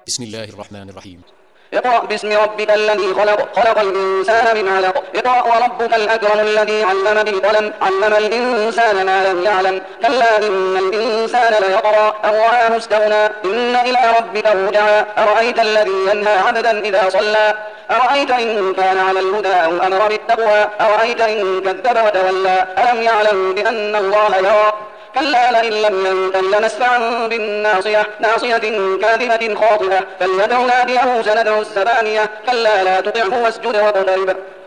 بسم الله الرحمن الرحيم. اقرأ باسم ربك الذي خلق خلق الإنسان من علق اقرأ وربك الأكرم الذي علم بالقلم علم الإنسان ما لم يعلم كلا إن الإنسان ليطغى أن رآه استغنى إن إلى ربك الرجعى أرأيت الذي ينهى عبدا إذا صلى أرأيت إن كان على الهدى أو أمر بالتقوى أرأيت إن كذب وتولى ألم يعلم بأن الله يرى كلا لئن لم ينته لنسفعا بالناصية ناصية كاذبة خاطئة فليدع ناديه سندع الزبانية كلا لا تطعه واسجد واقترب